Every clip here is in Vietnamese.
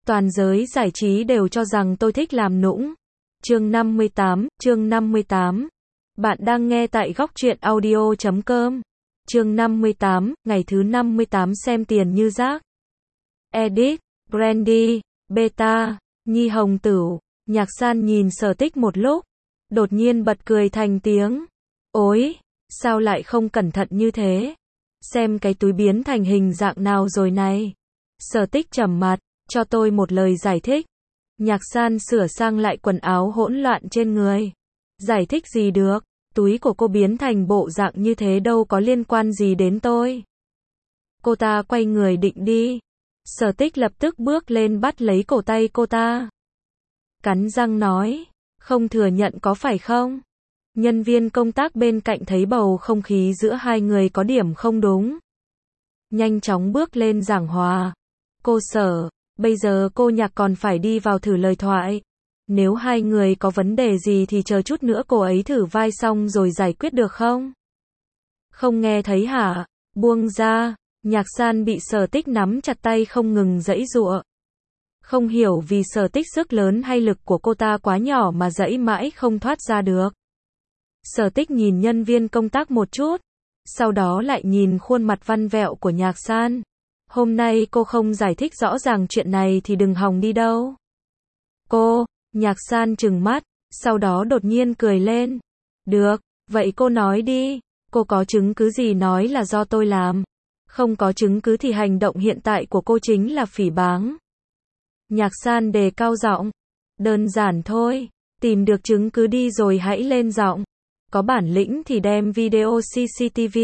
Toàn giới giải trí đều cho rằng tôi thích làm nũng. Chương 58. Bạn đang nghe tại góc truyện audio.com. Chương 58, ngày thứ 58 xem tiền như rác. Edit, Brandy, Beta, Nhi Hồng Tửu, Nhạc San nhìn Sở Tích một lúc, đột nhiên bật cười thành tiếng. Ôi, sao lại không cẩn thận như thế? Xem cái túi biến thành hình dạng nào rồi này. Sở Tích trầm mặt, cho tôi một lời giải thích. Nhạc San sửa sang lại quần áo hỗn loạn trên người. Giải thích gì được, túi của cô biến thành bộ dạng như thế đâu có liên quan gì đến tôi. Cô ta quay người định đi. Sở Tích lập tức bước lên bắt lấy cổ tay cô ta. Cắn răng nói, không thừa nhận có phải không? Nhân viên công tác bên cạnh thấy bầu không khí giữa hai người có điểm không đúng. Nhanh chóng bước lên giảng hòa. Cô Sở, bây giờ cô Nhạc còn phải đi vào thử lời thoại. Nếu hai người có vấn đề gì thì chờ chút nữa cô ấy thử vai xong rồi giải quyết được không? Không nghe thấy hả? Buông ra. Nhạc San bị Sở Tích nắm chặt tay không ngừng giãy giụa. Không hiểu vì Sở Tích sức lớn hay lực của cô ta quá nhỏ mà giãy mãi không thoát ra được. Sở Tích nhìn nhân viên công tác một chút, sau đó lại nhìn khuôn mặt văn vẹo của Nhạc San. Hôm nay cô không giải thích rõ ràng chuyện này thì đừng hòng đi đâu. Cô, Nhạc San trừng mắt, sau đó đột nhiên cười lên. Được, vậy cô nói đi, cô có chứng cứ gì nói là do tôi làm? Không có chứng cứ thì hành động hiện tại của cô chính là phỉ báng. Nhạc San đề cao giọng. Đơn giản thôi, tìm được chứng cứ đi rồi hãy lên giọng. Có bản lĩnh thì đem video CCTV.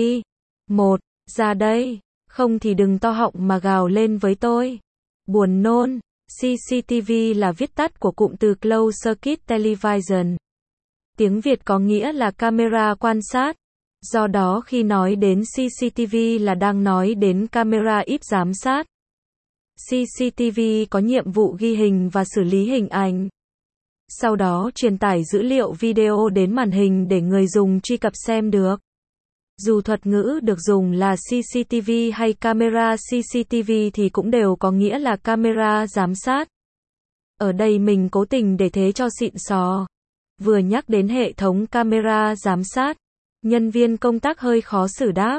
Ra đây, không thì đừng to họng mà gào lên với tôi. Buồn nôn, CCTV là viết tắt của cụm từ Closed Circuit Television. Tiếng Việt có nghĩa là camera quan sát. Do đó khi nói đến CCTV là đang nói đến camera íp giám sát. CCTV có nhiệm vụ ghi hình và xử lý hình ảnh. Sau đó truyền tải dữ liệu video đến màn hình để người dùng truy cập xem được. Dù thuật ngữ được dùng là CCTV hay camera CCTV thì cũng đều có nghĩa là camera giám sát. Ở đây mình cố tình để thế cho xịn sò. Vừa nhắc đến hệ thống camera giám sát, nhân viên công tác hơi khó xử đáp.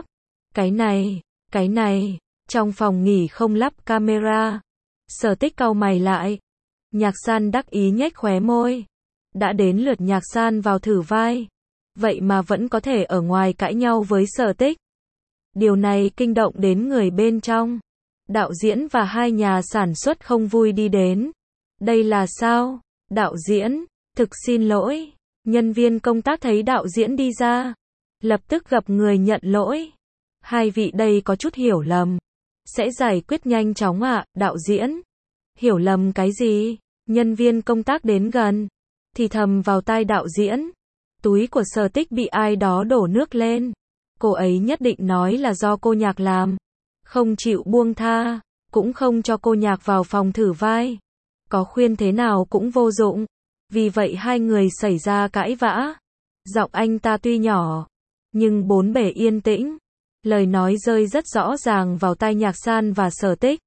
Cái này, trong phòng nghỉ không lắp camera. Sở Tích cau mày lại. Nhạc San đắc ý nhếch khóe môi. Đã đến lượt Nhạc San vào thử vai. Vậy mà vẫn có thể ở ngoài cãi nhau với Sở Tích. Điều này kinh động đến người bên trong. Đạo diễn và hai nhà sản xuất không vui đi đến. Đây là sao? Đạo diễn, thực xin lỗi. Nhân viên công tác thấy đạo diễn đi ra, lập tức gặp người nhận lỗi. Hai vị đây có chút hiểu lầm. Sẽ giải quyết nhanh chóng ạ, đạo diễn. Hiểu lầm cái gì? Nhân viên công tác đến gần, thì thầm vào tai đạo diễn. Túi của Sở Tích bị ai đó đổ nước lên. Cô ấy nhất định nói là do cô Nhạc làm. Không chịu buông tha, cũng không cho cô Nhạc vào phòng thử vai. Có khuyên thế nào cũng vô dụng. Vì vậy hai người xảy ra cãi vã. Giọng anh ta tuy nhỏ, nhưng bốn bề yên tĩnh. Lời nói rơi rất rõ ràng vào tai Nhạc San và Sở Tích.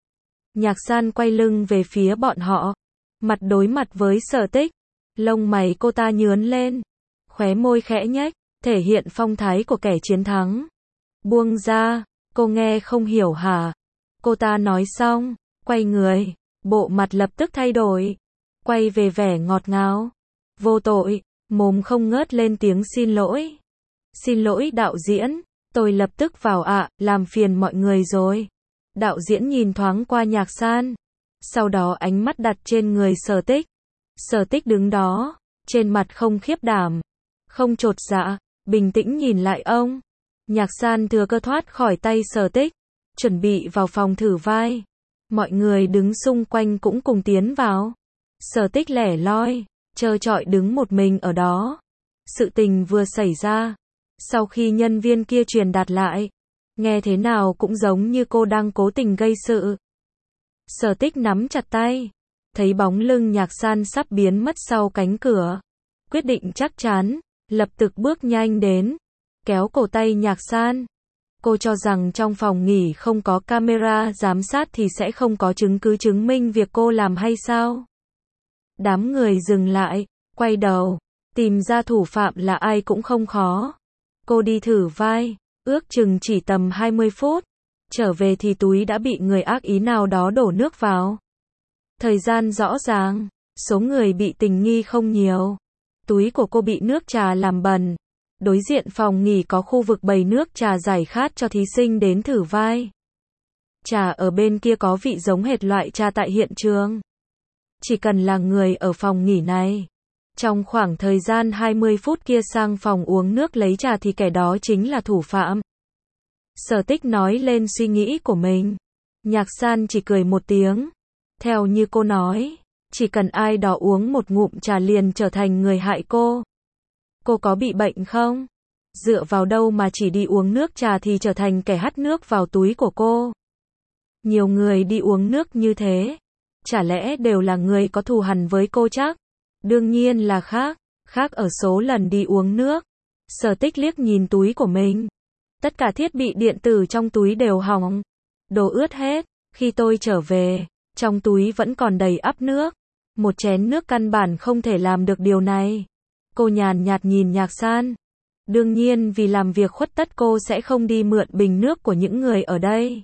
Nhạc San quay lưng về phía bọn họ, mặt đối mặt với Sở Tích. Lông mày cô ta nhướn lên, khóe môi khẽ nhếch, thể hiện phong thái của kẻ chiến thắng. Buông ra, cô nghe không hiểu hả? Cô ta nói xong, quay người, bộ mặt lập tức thay đổi, quay về vẻ ngọt ngào. Vô tội, mồm không ngớt lên tiếng xin lỗi. Xin lỗi đạo diễn, tôi lập tức vào ạ, làm phiền mọi người rồi. Đạo diễn nhìn thoáng qua Nhạc San, sau đó ánh mắt đặt trên người Sở Tích. Sở Tích đứng đó, trên mặt không khiếp đảm, không chột dạ, bình tĩnh nhìn lại ông. Nhạc San thừa cơ thoát khỏi tay Sở Tích, chuẩn bị vào phòng thử vai. Mọi người đứng xung quanh cũng cùng tiến vào. Sở Tích lẻ loi, trơ trọi đứng một mình ở đó. Sự tình vừa xảy ra, sau khi nhân viên kia truyền đạt lại, nghe thế nào cũng giống như cô đang cố tình gây sự. Sở Tích nắm chặt tay, thấy bóng lưng Nhạc San sắp biến mất sau cánh cửa. Quyết định chắc chắn, lập tức bước nhanh đến, kéo cổ tay Nhạc San. Cô cho rằng trong phòng nghỉ không có camera giám sát thì sẽ không có chứng cứ chứng minh việc cô làm hay sao? Đám người dừng lại, quay đầu, tìm ra thủ phạm là ai cũng không khó. Cô đi thử vai, ước chừng chỉ tầm 20 phút. Trở về thì túi đã bị người ác ý nào đó đổ nước vào. Thời gian rõ ràng, số người bị tình nghi không nhiều. Túi của cô bị nước trà làm bẩn. Đối diện phòng nghỉ có khu vực bày nước trà giải khát cho thí sinh đến thử vai. Trà ở bên kia có vị giống hệt loại trà tại hiện trường. Chỉ cần là người ở phòng nghỉ này, trong khoảng thời gian 20 phút kia sang phòng uống nước lấy trà thì kẻ đó chính là thủ phạm. Sở Tích nói lên suy nghĩ của mình. Nhạc San chỉ cười một tiếng. Theo như cô nói, chỉ cần ai đó uống một ngụm trà liền trở thành người hại cô. Cô có bị bệnh không? Dựa vào đâu mà chỉ đi uống nước trà thì trở thành kẻ hắt nước vào túi của cô? Nhiều người đi uống nước như thế, chả lẽ đều là người có thù hằn với cô chắc? Đương nhiên là khác, khác ở số lần đi uống nước. Sở Tích liếc nhìn túi của mình. Tất cả thiết bị điện tử trong túi đều hỏng. Đồ ướt hết, khi tôi trở về, trong túi vẫn còn đầy ắp nước. Một chén nước căn bản không thể làm được điều này. Cô nhàn nhạt nhìn Nhạc San. Đương nhiên vì làm việc khuất tất cô sẽ không đi mượn bình nước của những người ở đây.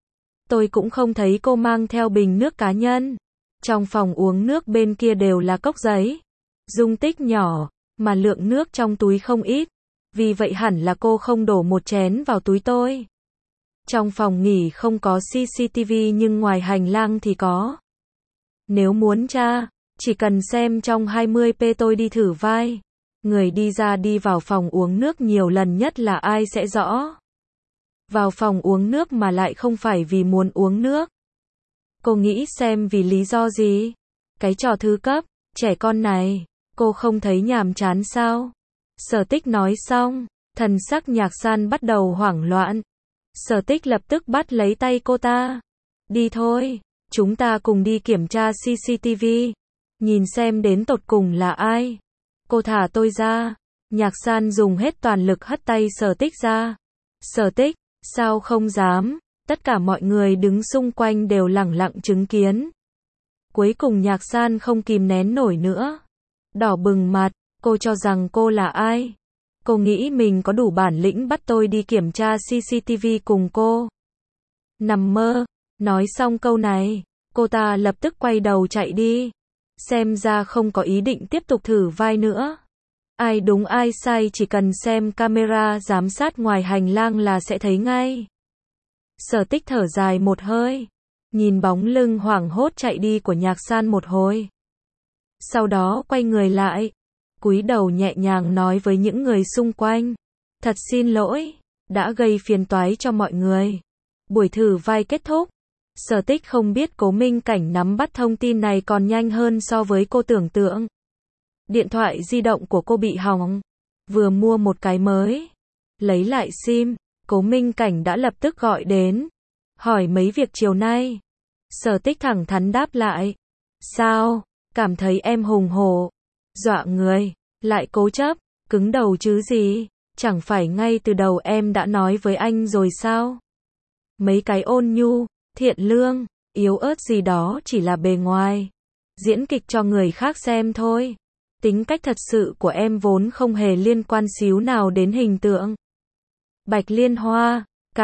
Tôi cũng không thấy cô mang theo bình nước cá nhân. Trong phòng uống nước bên kia đều là cốc giấy. Dung tích nhỏ, mà lượng nước trong túi không ít. Vì vậy hẳn là cô không đổ một chén vào túi tôi. Trong phòng nghỉ không có CCTV nhưng ngoài hành lang thì có. Nếu muốn tra, chỉ cần xem trong 20p tôi đi thử vai. Người đi ra đi vào phòng uống nước nhiều lần nhất là ai sẽ rõ. Vào phòng uống nước mà lại không phải vì muốn uống nước. Cô nghĩ xem vì lý do gì? Cái trò thứ cấp, trẻ con này, cô không thấy nhàm chán sao? Sở Tích nói xong, thần sắc Nhạc San bắt đầu hoảng loạn. Sở Tích lập tức bắt lấy tay cô ta. Đi thôi, chúng ta cùng đi kiểm tra CCTV. Nhìn xem đến tột cùng là ai. Cô thả tôi ra. Nhạc San dùng hết toàn lực hất tay Sở Tích ra. Sở Tích, sao không dám? Tất cả mọi người đứng xung quanh đều lẳng lặng chứng kiến. Cuối cùng Nhạc San không kìm nén nổi nữa. Đỏ bừng mặt, cô cho rằng cô là ai? Cô nghĩ mình có đủ bản lĩnh bắt tôi đi kiểm tra CCTV cùng cô. Nằm mơ. Nói xong câu này, cô ta lập tức quay đầu chạy đi. Xem ra không có ý định tiếp tục thử vai nữa. Ai đúng ai sai chỉ cần xem camera giám sát ngoài hành lang là sẽ thấy ngay. Sở Tích thở dài một hơi, nhìn bóng lưng hoảng hốt chạy đi của Nhạc San một hồi. Sau đó quay người lại, cúi đầu nhẹ nhàng nói với những người xung quanh. Thật xin lỗi, đã gây phiền toái cho mọi người. Buổi thử vai kết thúc. Sở Tích không biết Cố Minh Cảnh nắm bắt thông tin này còn nhanh hơn so với cô tưởng tượng. Điện thoại di động của cô bị hỏng. Vừa mua một cái mới. Lấy lại SIM, Cố Minh Cảnh đã lập tức gọi đến. Hỏi mấy việc chiều nay. Sở Tích thẳng thắn đáp lại. Sao? Cảm thấy em hùng hổ. Dọa người. Lại cố chấp. Cứng đầu chứ gì. Chẳng phải ngay từ đầu em đã nói với anh rồi sao? Mấy cái ôn nhu, thiện lương, yếu ớt gì đó chỉ là bề ngoài. Diễn kịch cho người khác xem thôi. Tính cách thật sự của em vốn không hề liên quan xíu nào đến hình tượng. Bạch Liên Hoa,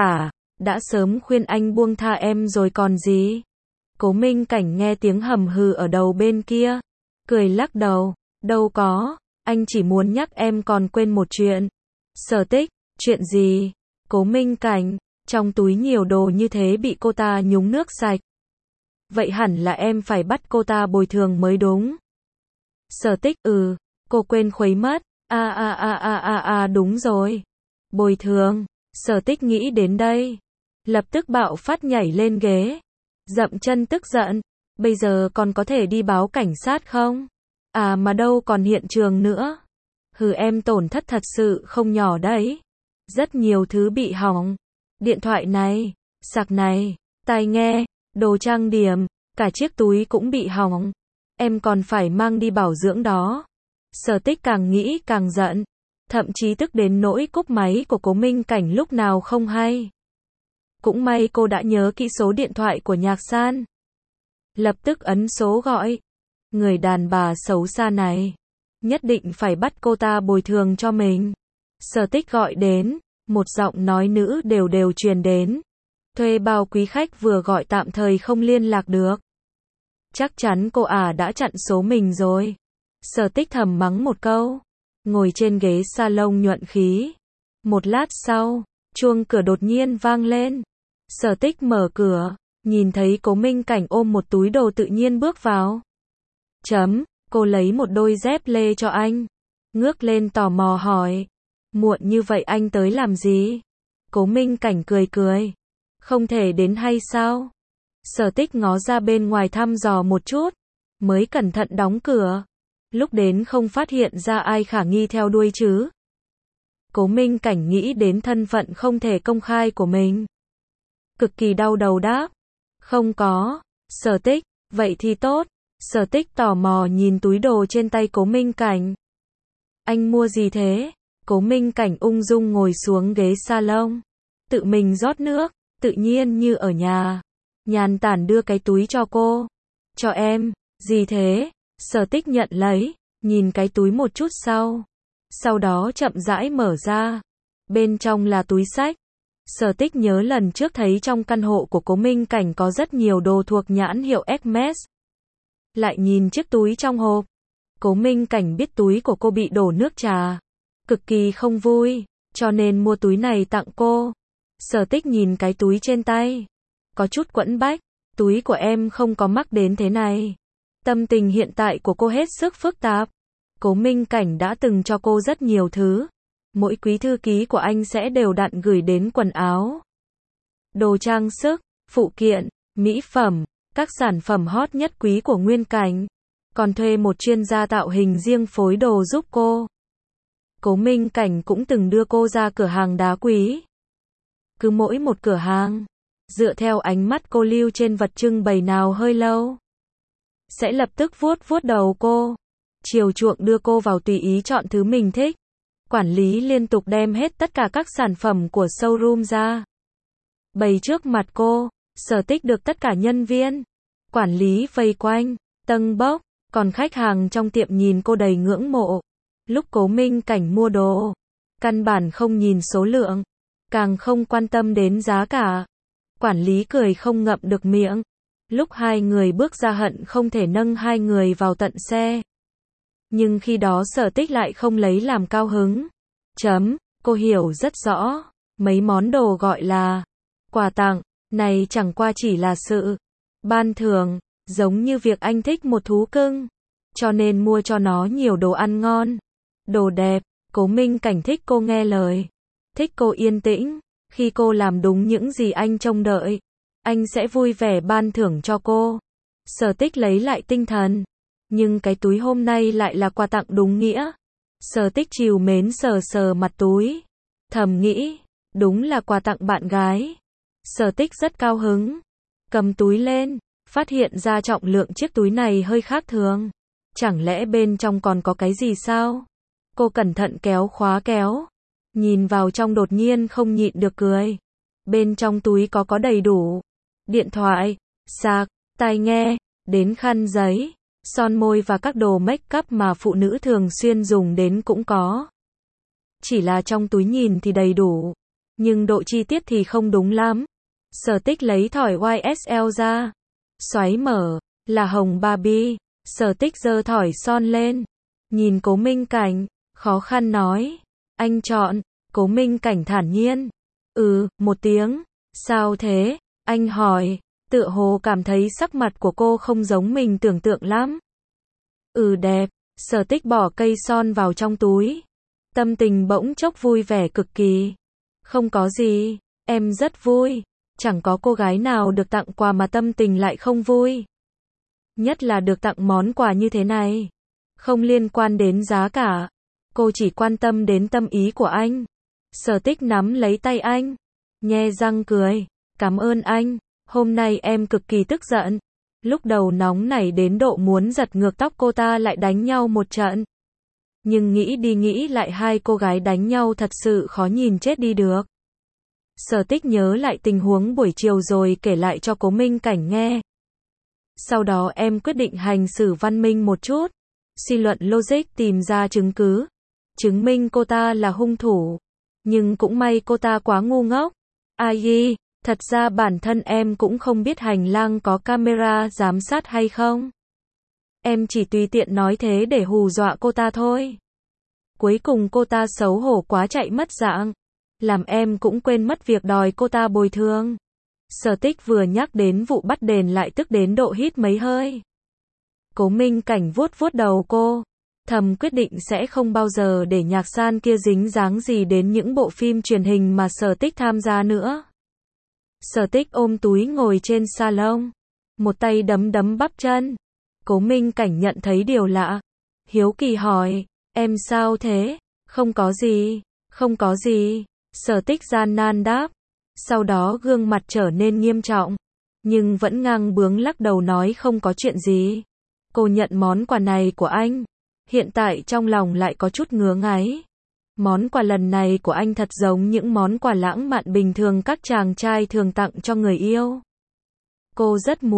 đã sớm khuyên anh buông tha em rồi còn gì. Cố Minh Cảnh nghe tiếng hầm hừ ở đầu bên kia. Cười lắc đầu, đâu có, anh chỉ muốn nhắc em còn quên một chuyện. Sở Tích, chuyện gì? Cố Minh Cảnh, trong túi nhiều đồ như thế bị cô ta nhúng nước sạch. Vậy hẳn là em phải bắt cô ta bồi thường mới đúng. Sở Tích, cô quên khuấy mất. Đúng rồi. Bồi thường. Sở Tích nghĩ đến đây, lập tức bạo phát nhảy lên ghế, dậm chân tức giận. Bây giờ còn có thể đi báo cảnh sát không? Mà đâu còn hiện trường nữa. Em tổn thất thật sự không nhỏ đấy. Rất nhiều thứ bị hỏng. Điện thoại này, sạc này, tai nghe, đồ trang điểm, cả chiếc túi cũng bị hỏng. Em còn phải mang đi bảo dưỡng đó. Sở Tích càng nghĩ càng giận. thậm chí tức đến nỗi cúp máy của Cố Minh Cảnh lúc nào không hay. Cũng may cô đã nhớ kỹ số điện thoại của Nhạc San. Lập tức ấn số gọi. Người đàn bà xấu xa này, nhất định phải bắt cô ta bồi thường cho mình. Sở Tích gọi đến, một giọng nói nữ đều đều truyền đến. Thuê bao quý khách vừa gọi tạm thời không liên lạc được. Chắc chắn cô đã chặn số mình rồi. Sở Tích thầm mắng một câu, ngồi trên ghế salon nhuận khí. Một lát sau, chuông cửa đột nhiên vang lên. Sở Tích mở cửa, nhìn thấy Cố Minh Cảnh ôm một túi đồ tự nhiên bước vào. Cô lấy một đôi dép lê cho anh. Ngước lên tò mò hỏi, muộn như vậy anh tới làm gì? Cố Minh Cảnh cười cười, không thể đến hay sao? Sở Tích ngó ra bên ngoài thăm dò một chút, mới cẩn thận đóng cửa. Lúc đến không phát hiện ra ai khả nghi theo đuôi chứ. Cố Minh Cảnh nghĩ đến thân phận không thể công khai của mình. Cực kỳ đau đầu đáp, không có. Sở Tích, vậy thì tốt. Sở Tích tò mò nhìn túi đồ trên tay Cố Minh Cảnh. Anh mua gì thế? Cố Minh Cảnh ung dung ngồi xuống ghế salon, tự mình rót nước, tự nhiên như ở nhà. Nhàn tản đưa cái túi cho cô. Cho em. Gì thế? Sở Tích nhận lấy, nhìn cái túi một chút sau đó chậm rãi mở ra. Bên trong là túi xách. Sở Tích nhớ lần trước thấy trong căn hộ của Cố Minh Cảnh có rất nhiều đồ thuộc nhãn hiệu Hermes. Lại nhìn chiếc túi trong hộp. Cố Minh Cảnh biết túi của cô bị đổ nước trà, cực kỳ không vui, cho nên mua túi này tặng cô. Sở Tích nhìn cái túi trên tay, có chút quẫn bách, túi của em không có mắc đến thế này. Tâm tình hiện tại của cô hết sức phức tạp. Cố Minh Cảnh đã từng cho cô rất nhiều thứ. Mỗi quý thư ký của anh sẽ đều đặn gửi đến quần áo, đồ trang sức, phụ kiện, mỹ phẩm, các sản phẩm hot nhất quý của Nguyên Cảnh. Còn thuê một chuyên gia tạo hình riêng phối đồ giúp cô. Cố Minh Cảnh cũng từng đưa cô ra cửa hàng đá quý. Cứ mỗi một cửa hàng, dựa theo ánh mắt cô lưu trên vật trưng bày nào hơi lâu, sẽ lập tức vuốt vuốt đầu cô, chiều chuộng đưa cô vào tùy ý chọn thứ mình thích. Quản lý liên tục đem hết tất cả các sản phẩm của showroom ra, bày trước mặt cô. Sở Tích được tất cả nhân viên, quản lý vây quanh, tâng bốc, còn khách hàng trong tiệm nhìn cô đầy ngưỡng mộ. Lúc Cố Minh Cảnh mua đồ, căn bản không nhìn số lượng, càng không quan tâm đến giá cả. Quản lý cười không ngậm được miệng. Lúc hai người bước ra hận không thể nâng hai người vào tận xe. Nhưng khi đó Sở Tích lại không lấy làm cao hứng. Cô hiểu rất rõ, mấy món đồ gọi là quà tặng, này chẳng qua chỉ là sự ban thưởng, giống như việc anh thích một thú cưng, cho nên mua cho nó nhiều đồ ăn ngon, đồ đẹp. Cố Minh Cảnh thích cô nghe lời, thích cô yên tĩnh. Khi cô làm đúng những gì anh trông đợi, anh sẽ vui vẻ ban thưởng cho cô. Sở Tích lấy lại tinh thần, nhưng cái túi hôm nay lại là quà tặng đúng nghĩa. Sở Tích trìu mến sờ sờ mặt túi, thầm nghĩ, đúng là quà tặng bạn gái. Sở Tích rất cao hứng, cầm túi lên, phát hiện ra trọng lượng chiếc túi này hơi khác thường. Chẳng lẽ bên trong còn có cái gì sao? Cô cẩn thận kéo khóa kéo, nhìn vào trong đột nhiên không nhịn được cười. Bên trong túi có đầy đủ điện thoại, sạc, tai nghe, đến khăn giấy, son môi và các đồ make up mà phụ nữ thường xuyên dùng đến cũng có. Chỉ là trong túi nhìn thì đầy đủ, nhưng độ chi tiết thì không đúng lắm. Sở Tích lấy thỏi YSL ra, xoáy mở, là hồng Barbie. Sở Tích giơ thỏi son lên, nhìn Cố Minh Cảnh, khó khăn nói, anh chọn. Cố Minh Cảnh thản nhiên, một tiếng. Sao thế? Anh hỏi, tựa hồ cảm thấy sắc mặt của cô không giống mình tưởng tượng lắm. Đẹp. Sở Tích bỏ cây son vào trong túi, tâm tình bỗng chốc vui vẻ cực kỳ. Không có gì, em rất vui. Chẳng có cô gái nào được tặng quà mà tâm tình lại không vui. Nhất là được tặng món quà như thế này, không liên quan đến giá cả, cô chỉ quan tâm đến tâm ý của anh. Sở Tích nắm lấy tay anh, nhe răng cười, cảm ơn anh, hôm nay em cực kỳ tức giận. Lúc đầu nóng nảy đến độ muốn giật ngược tóc cô ta lại đánh nhau một trận. Nhưng nghĩ đi nghĩ lại hai cô gái đánh nhau thật sự khó nhìn chết đi được. Sở Tích nhớ lại tình huống buổi chiều rồi kể lại cho Cố Minh Cảnh nghe. Sau đó em quyết định hành xử văn minh một chút, suy luận logic tìm ra chứng cứ, chứng minh cô ta là hung thủ. Nhưng cũng may cô ta quá ngu ngốc. Ai, thật ra bản thân em cũng không biết hành lang có camera giám sát hay không. Em chỉ tùy tiện nói thế để hù dọa cô ta thôi. Cuối cùng cô ta xấu hổ quá chạy mất dạng, làm em cũng quên mất việc đòi cô ta bồi thường. Sở Tích vừa nhắc đến vụ bắt đền lại tức đến độ hít mấy hơi. Cố Minh Cảnh vuốt vuốt đầu cô, thầm quyết định sẽ không bao giờ để Nhạc San kia dính dáng gì đến những bộ phim truyền hình mà Sở Tích tham gia nữa. Sở Tích ôm túi ngồi trên salon, một tay đấm đấm bắp chân. Cố Minh Cảnh nhận thấy điều lạ, hiếu kỳ hỏi, em sao thế? Không có gì, không có gì. Sở Tích gian nan đáp, sau đó gương mặt trở nên nghiêm trọng, nhưng vẫn ngang bướng lắc đầu nói không có chuyện gì. Cô nhận món quà này của anh, hiện tại trong lòng lại có chút ngứa ngáy. Món quà lần này của anh thật giống những món quà lãng mạn bình thường các chàng trai thường tặng cho người yêu. Cô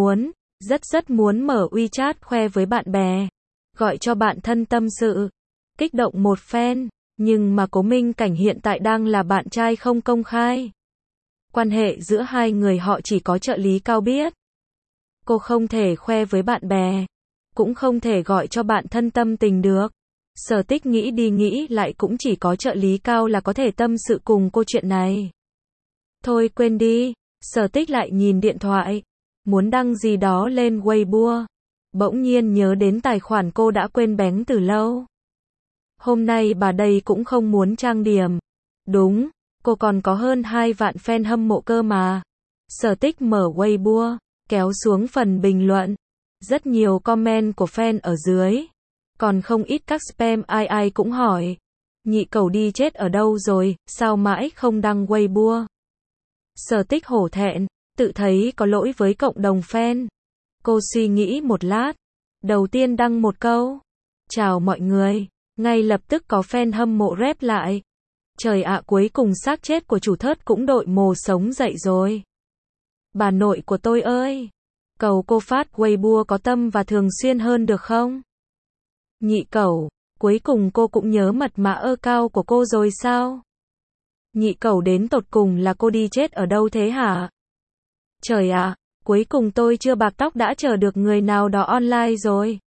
rất muốn mở WeChat khoe với bạn bè, gọi cho bạn thân tâm sự, kích động một phen, nhưng mà Cố Minh Cảnh hiện tại đang là bạn trai không công khai. Quan hệ giữa hai người họ chỉ có trợ lý Cao biết. Cô không thể khoe với bạn bè, cũng không thể gọi cho bạn thân tâm tình được. Sở Tích nghĩ đi nghĩ lại cũng chỉ có trợ lý Cao là có thể tâm sự cùng cô chuyện này. Thôi quên đi, Sở Tích lại nhìn điện thoại, muốn đăng gì đó lên Weibo. Bỗng nhiên nhớ đến tài khoản cô đã quên bén từ lâu. Hôm nay bà đây cũng không muốn trang điểm. Đúng, cô còn có hơn 2 vạn fan hâm mộ cơ mà. Sở Tích mở Weibo, kéo xuống phần bình luận. Rất nhiều comment của fan ở dưới. Còn không ít các spam ai cũng hỏi. Nhị cẩu đi chết ở đâu rồi, sao mãi không đăng Weibo? Sở Tích hổ thẹn, tự thấy có lỗi với cộng đồng fan. Cô suy nghĩ một lát. Đầu tiên đăng một câu. Chào mọi người. Ngay lập tức có fan hâm mộ rep lại. Trời ạ, cuối cùng xác chết của chủ thớt cũng đội mồ sống dậy rồi. Bà nội của tôi ơi. Cầu cô phát Weibo có tâm và thường xuyên hơn được không? Nhị cẩu, cuối cùng cô cũng nhớ mật mã account của cô rồi sao? Nhị cẩu đến tột cùng là cô đi chết ở đâu thế hả? Trời ạ, cuối cùng tôi chưa bạc tóc đã chờ được người nào đó online rồi.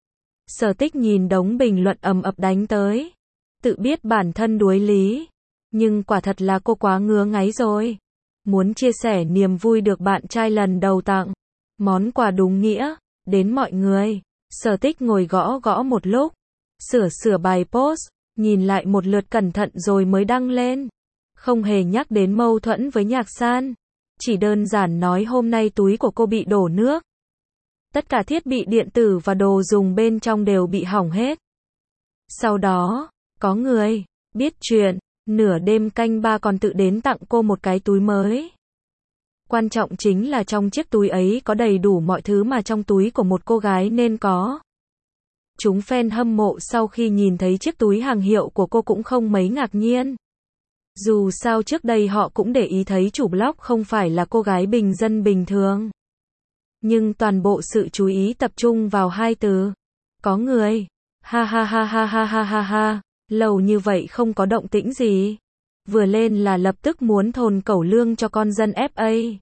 Sở Tích nhìn đống bình luận ầm ập đánh tới. Tự biết bản thân đuối lý. Nhưng quả thật là cô quá ngứa ngáy rồi. Muốn chia sẻ niềm vui được bạn trai lần đầu tặng. Món quà đúng nghĩa. Đến mọi người. Sở Tích ngồi gõ gõ một lúc. Sửa bài post. Nhìn lại một lượt cẩn thận rồi mới đăng lên. Không hề nhắc đến mâu thuẫn với Nhạc San. Chỉ đơn giản nói hôm nay túi của cô bị đổ nước. Tất cả thiết bị điện tử và đồ dùng bên trong đều bị hỏng hết. Sau đó, có người biết chuyện, nửa đêm canh 3 còn tự đến tặng cô một cái túi mới. Quan trọng chính là trong chiếc túi ấy có đầy đủ mọi thứ mà trong túi của một cô gái nên có. Chúng fan hâm mộ sau khi nhìn thấy chiếc túi hàng hiệu của cô cũng không mấy ngạc nhiên. Dù sao trước đây họ cũng để ý thấy chủ blog không phải là cô gái bình dân bình thường. Nhưng toàn bộ sự chú ý tập trung vào hai từ. Có người. Ha ha ha ha ha ha ha ha. Lâu như vậy không có động tĩnh gì. Vừa lên là lập tức muốn thồn cẩu lương cho con dân FA.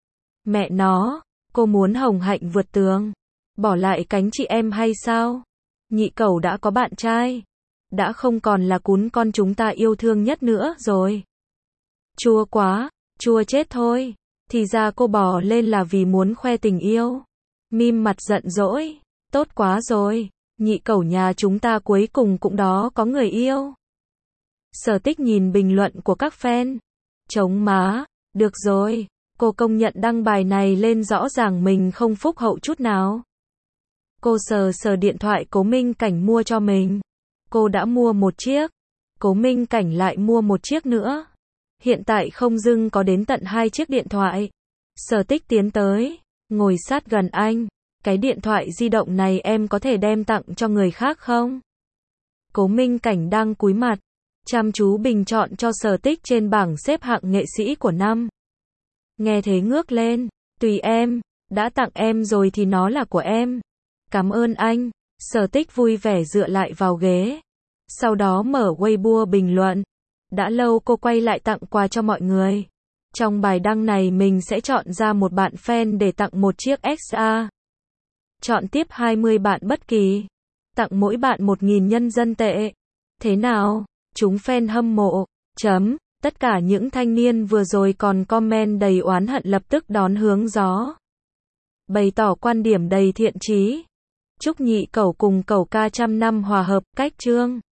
Mẹ nó, cô muốn hồng hạnh vượt tường. Bỏ lại cánh chị em hay sao? Nhị cẩu đã có bạn trai. Đã không còn là cún con chúng ta yêu thương nhất nữa rồi. Chua quá, chua chết thôi. Thì ra cô bỏ lên là vì muốn khoe tình yêu. Mim mặt giận dỗi. Tốt quá rồi. Nhị cẩu nhà chúng ta cuối cùng cũng đó có người yêu. Sở Tích nhìn bình luận của các fan. Chống má. Được rồi. Cô công nhận đăng bài này lên rõ ràng mình không phúc hậu chút nào. Cô sờ điện thoại Cố Minh Cảnh mua cho mình. Cô đã mua một chiếc. Cố Minh Cảnh lại mua một chiếc nữa. Hiện tại không dưng có đến tận 2 chiếc điện thoại. Sở Tích tiến tới, ngồi sát gần anh. Cái điện thoại di động này em có thể đem tặng cho người khác không? Cố Minh Cảnh đang cúi mặt, chăm chú bình chọn cho Sở Tích trên bảng xếp hạng nghệ sĩ của năm. Nghe thế ngước lên, tùy em, đã tặng em rồi thì nó là của em. Cảm ơn anh. Sở Tích vui vẻ dựa lại vào ghế. Sau đó mở Weibo bình luận. Đã lâu cô quay lại tặng quà cho mọi người. Trong bài đăng này mình sẽ chọn ra một bạn fan để tặng một chiếc XA. Chọn tiếp 20 bạn bất kỳ. Tặng mỗi bạn 1.000 nhân dân tệ. Thế nào? Chúng fan hâm mộ. Tất cả những thanh niên vừa rồi còn comment đầy oán hận lập tức đón hướng gió. Bày tỏ quan điểm đầy thiện chí. Chúc nhị cẩu cùng cẩu ca trăm năm hòa hợp, cách chương.